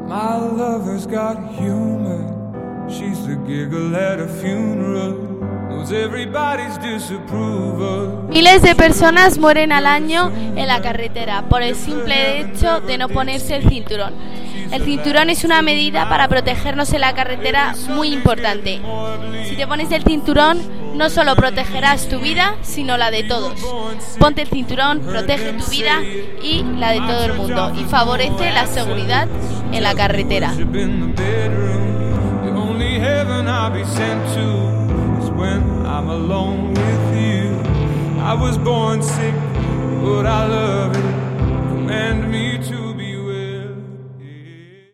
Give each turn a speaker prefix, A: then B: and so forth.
A: My lover's got humor. She's the giggle at a funeral. Knows everybody's disapproval.
B: Miles de personas mueren al año en la carretera por el simple hecho de no ponerse el cinturón. El cinturón es una medida para protegernos en la carretera muy importante. Si te pones el cinturón, no solo protegerás tu vida, sino la de todos. Ponte el cinturón, protege tu vida y la de todo el mundo y favorece la seguridad en la carretera.
A: When I'm alone with you, I was born sick, but I love it. Command me to